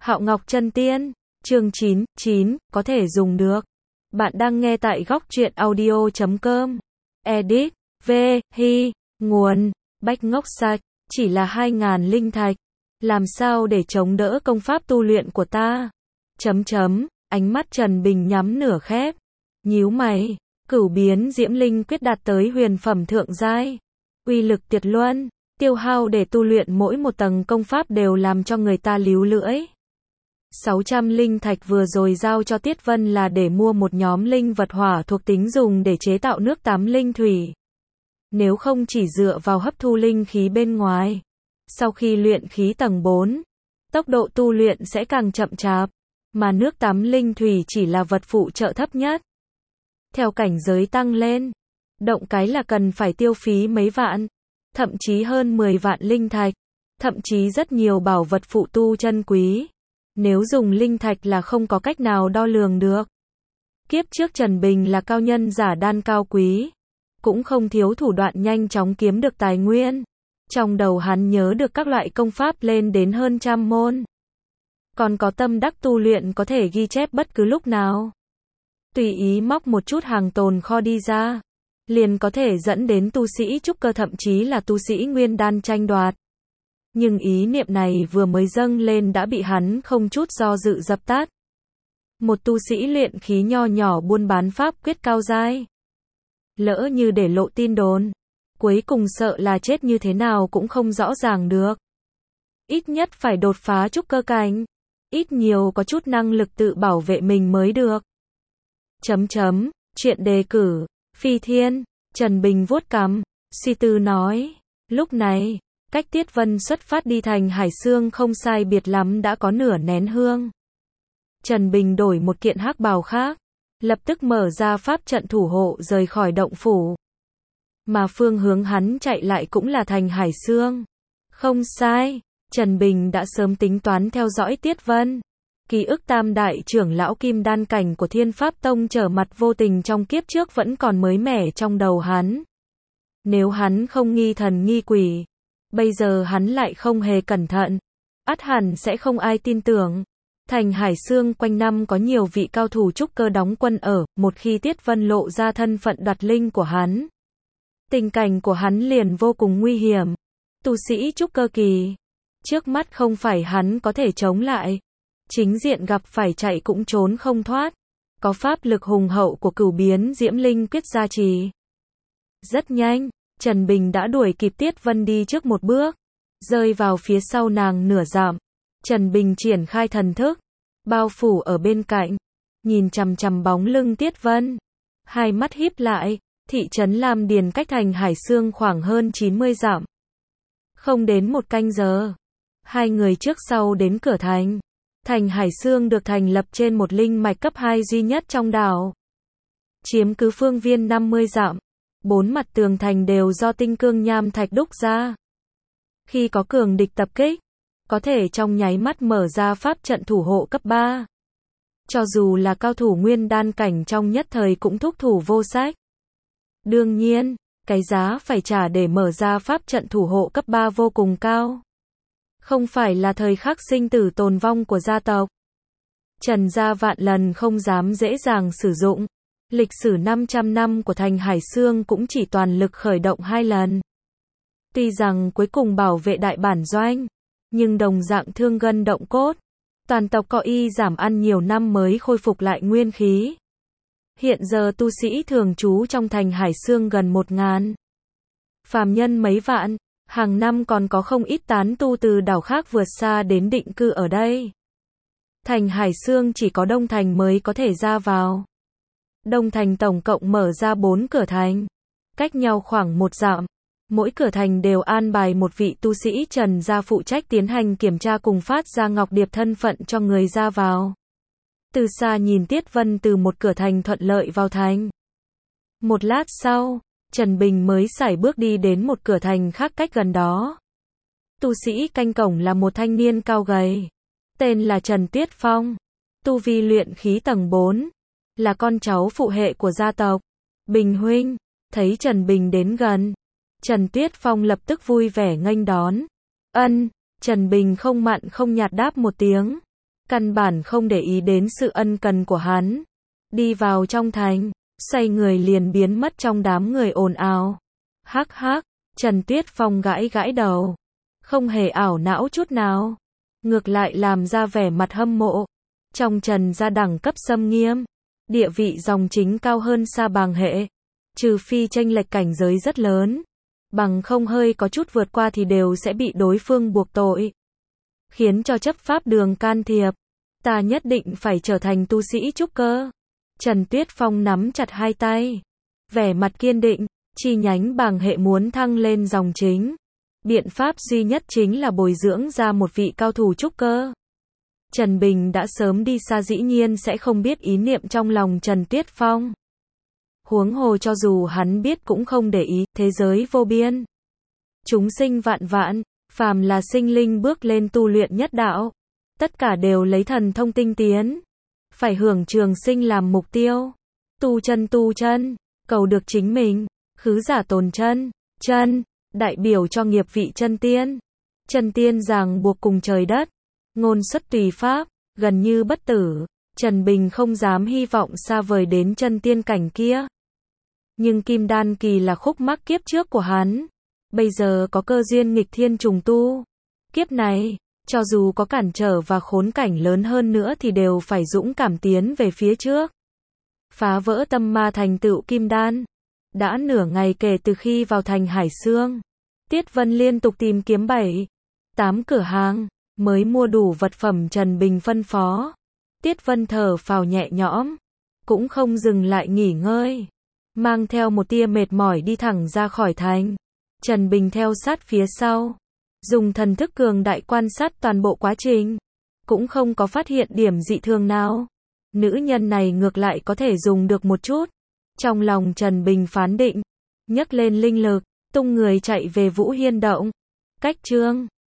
Hạo Ngọc Chân Tiên, chương 9, có thể dùng được. Bạn đang nghe tại góc truyện audio.com. Edit, V, Hi, nguồn, Bách Ngốc Sạch, chỉ là 2.000 linh thạch. Làm sao để chống đỡ công pháp tu luyện của ta? Ánh mắt Trần Bình nhắm nửa khép. Nhíu mày, Cửu Biến Diễm Linh quyết đạt tới huyền phẩm thượng giai. Uy lực tuyệt luân, tiêu hao để tu luyện mỗi một tầng công pháp đều làm cho người ta líu lưỡi. 600 linh thạch vừa rồi giao cho Tiết Vân là để mua một nhóm linh vật hỏa thuộc tính dùng để chế tạo nước tắm linh thủy. Nếu không chỉ dựa vào hấp thu linh khí bên ngoài, sau khi luyện khí tầng 4, tốc độ tu luyện sẽ càng chậm chạp, mà nước tắm linh thủy chỉ là vật phụ trợ thấp nhất. Theo cảnh giới tăng lên, động cái là cần phải tiêu phí mấy vạn, thậm chí hơn 10 vạn linh thạch, thậm chí rất nhiều bảo vật phụ tu chân quý. Nếu dùng linh thạch là không có cách nào đo lường được. Kiếp trước Trần Bình là cao nhân giả đan cao quý, cũng không thiếu thủ đoạn nhanh chóng kiếm được tài nguyên. Trong đầu hắn nhớ được các loại công pháp lên đến hơn 100 môn. Còn có tâm đắc tu luyện có thể ghi chép bất cứ lúc nào. Tùy ý móc một chút hàng tồn kho đi ra, liền có thể dẫn đến tu sĩ trúc cơ thậm chí là tu sĩ nguyên đan tranh đoạt. Nhưng ý niệm này vừa mới dâng lên đã bị hắn không chút do dự dập tắt. Một tu sĩ luyện khí nho nhỏ buôn bán pháp quyết cao giai. Lỡ như để lộ tin đồn, cuối cùng sợ là chết như thế nào cũng không rõ ràng được. Ít nhất phải đột phá trúc cơ cảnh, ít nhiều có chút năng lực tự bảo vệ mình mới được. Chuyện đề cử, Phi Thiên, Trần Bình vuốt cằm, suy tư nói, lúc này, cách Tiết Vân xuất phát đi thành Hải Xương không sai biệt lắm đã có nửa nén hương. Trần Bình đổi một kiện hắc bào khác, lập tức mở ra pháp trận thủ hộ rời khỏi động phủ. Mà phương hướng hắn chạy lại cũng là thành Hải Xương. Không sai, Trần Bình đã sớm tính toán theo dõi Tiết Vân. Ký ức tam đại trưởng lão kim đan cảnh của Thiên Pháp Tông trở mặt vô tình trong kiếp trước vẫn còn mới mẻ trong đầu hắn. Nếu hắn không nghi thần nghi quỷ, bây giờ hắn lại không hề cẩn thận, ắt hẳn sẽ không ai tin tưởng. Thành Hải Xương quanh năm có nhiều vị cao thủ trúc cơ đóng quân ở, một khi Tiết Vân lộ ra thân phận đoạt linh của hắn, tình cảnh của hắn liền vô cùng nguy hiểm. Tu sĩ trúc cơ kỳ, trước mắt không phải hắn có thể chống lại, chính diện gặp phải chạy cũng trốn không thoát. Có pháp lực hùng hậu của Cửu Biến Diễm Linh quyết gia trì. Rất nhanh, Trần Bình đã đuổi kịp Tiết Vân đi trước một bước, rơi vào phía sau nàng nửa dặm. Trần Bình triển khai thần thức, bao phủ ở bên cạnh, nhìn chằm chằm bóng lưng Tiết Vân. Hai mắt híp lại, thị trấn Lam Điền cách thành Hải Xương khoảng hơn 90 dặm. Không đến một canh giờ, hai người trước sau đến cửa thành. Thành Hải Xương được thành lập trên một linh mạch cấp 2 duy nhất trong đảo. Chiếm cứ phương viên 50 dặm. 4 mặt tường thành đều do tinh cương nham thạch đúc ra. Khi có cường địch tập kích, có thể trong nháy mắt mở ra pháp trận thủ hộ cấp 3. Cho dù là cao thủ nguyên đan cảnh trong nhất thời cũng thúc thủ vô sách. Đương nhiên, cái giá phải trả để mở ra pháp trận thủ hộ cấp 3 vô cùng cao. Không phải là thời khắc sinh tử tồn vong của gia tộc. Trần gia vạn lần không dám dễ dàng sử dụng. Lịch sử 500 năm của thành Hải Xương cũng chỉ toàn lực khởi động 2 lần. Tuy rằng cuối cùng bảo vệ đại bản doanh, nhưng đồng dạng thương gân động cốt. Toàn tộc có y giảm ăn nhiều năm mới khôi phục lại nguyên khí. Hiện giờ tu sĩ thường trú trong thành Hải Xương gần 1.000. Phàm nhân mấy vạn, hàng năm còn có không ít tán tu từ đảo khác vượt xa đến định cư ở đây. Thành Hải Xương chỉ có Đông Thành mới có thể ra vào. Đông Thành tổng cộng mở ra 4 cửa thành, cách nhau khoảng 1 dặm. Mỗi cửa thành đều an bài một vị tu sĩ Trần gia phụ trách tiến hành kiểm tra cùng phát ra ngọc điệp thân phận cho người ra vào. Từ xa nhìn Tiết Vân từ một cửa thành thuận lợi vào thành. Một lát sau, Trần Bình mới sải bước đi đến một cửa thành khác cách gần đó. Tu sĩ canh cổng là một thanh niên cao gầy, tên là Trần Tuyết Phong, tu vi luyện khí tầng 4. Là con cháu phụ hệ của gia tộc. Bình huynh, thấy Trần Bình đến gần, Trần Tuyết Phong lập tức vui vẻ nghênh đón. Trần Bình không mặn không nhạt đáp một tiếng. căn bản không để ý đến sự ân cần của hắn. Đi vào trong thành, xoay người liền biến mất trong đám người ồn ào. Hắc hắc, Trần Tuyết Phong gãi gãi đầu, không hề ảo não chút nào, ngược lại làm ra vẻ mặt hâm mộ. Trong Trần gia đẳng cấp xâm nghiêm, địa vị dòng chính cao hơn xa Bàng hệ, trừ phi chênh lệch cảnh giới rất lớn, bằng không hơi có chút vượt qua thì đều sẽ bị đối phương buộc tội, khiến cho chấp pháp đường can thiệp. Ta nhất định phải trở thành tu sĩ trúc cơ. Trần Tuyết Phong nắm chặt hai tay, vẻ mặt kiên định. Chi nhánh Bàng hệ muốn thăng lên dòng chính, biện pháp duy nhất chính là bồi dưỡng ra một vị cao thủ trúc cơ. Trần Bình đã sớm đi xa, dĩ nhiên sẽ không biết ý niệm trong lòng Trần Tuyết Phong. Huống hồ cho dù hắn biết cũng không để ý, thế giới vô biên, chúng sinh vạn vạn, phàm là sinh linh bước lên tu luyện nhất đạo, tất cả đều lấy thần thông tinh tiến, phải hưởng trường sinh làm mục tiêu, tu chân, cầu được chính mình. Khứ giả tồn chân, đại biểu cho nghiệp vị chân tiên. Chân tiên ràng buộc cùng trời đất, ngôn xuất tùy pháp, gần như bất tử. Trần Bình không dám hy vọng xa vời đến chân tiên cảnh kia. Nhưng kim đan kỳ là khúc mắc kiếp trước của hắn. Bây giờ có cơ duyên nghịch thiên trùng tu. Kiếp này, cho dù có cản trở và khốn cảnh lớn hơn nữa thì đều phải dũng cảm tiến về phía trước. Phá vỡ tâm ma thành tựu kim đan. Đã nửa ngày kể từ khi vào thành Hải Xương, Tiết Vân liên tục tìm kiếm 7-8 cửa hàng, mới mua đủ vật phẩm Trần Bình phân phó. Tiết Vân thở phào nhẹ nhõm, cũng không dừng lại nghỉ ngơi, mang theo một tia mệt mỏi đi thẳng ra khỏi thành. Trần Bình theo sát phía sau, dùng thần thức cường đại quan sát toàn bộ quá trình, cũng không có phát hiện điểm dị thường nào. Nữ nhân này ngược lại có thể dùng được một chút. Trong lòng Trần Bình phán định, nhấc lên linh lực, tung người chạy về Vũ Hiên Động. Cách chương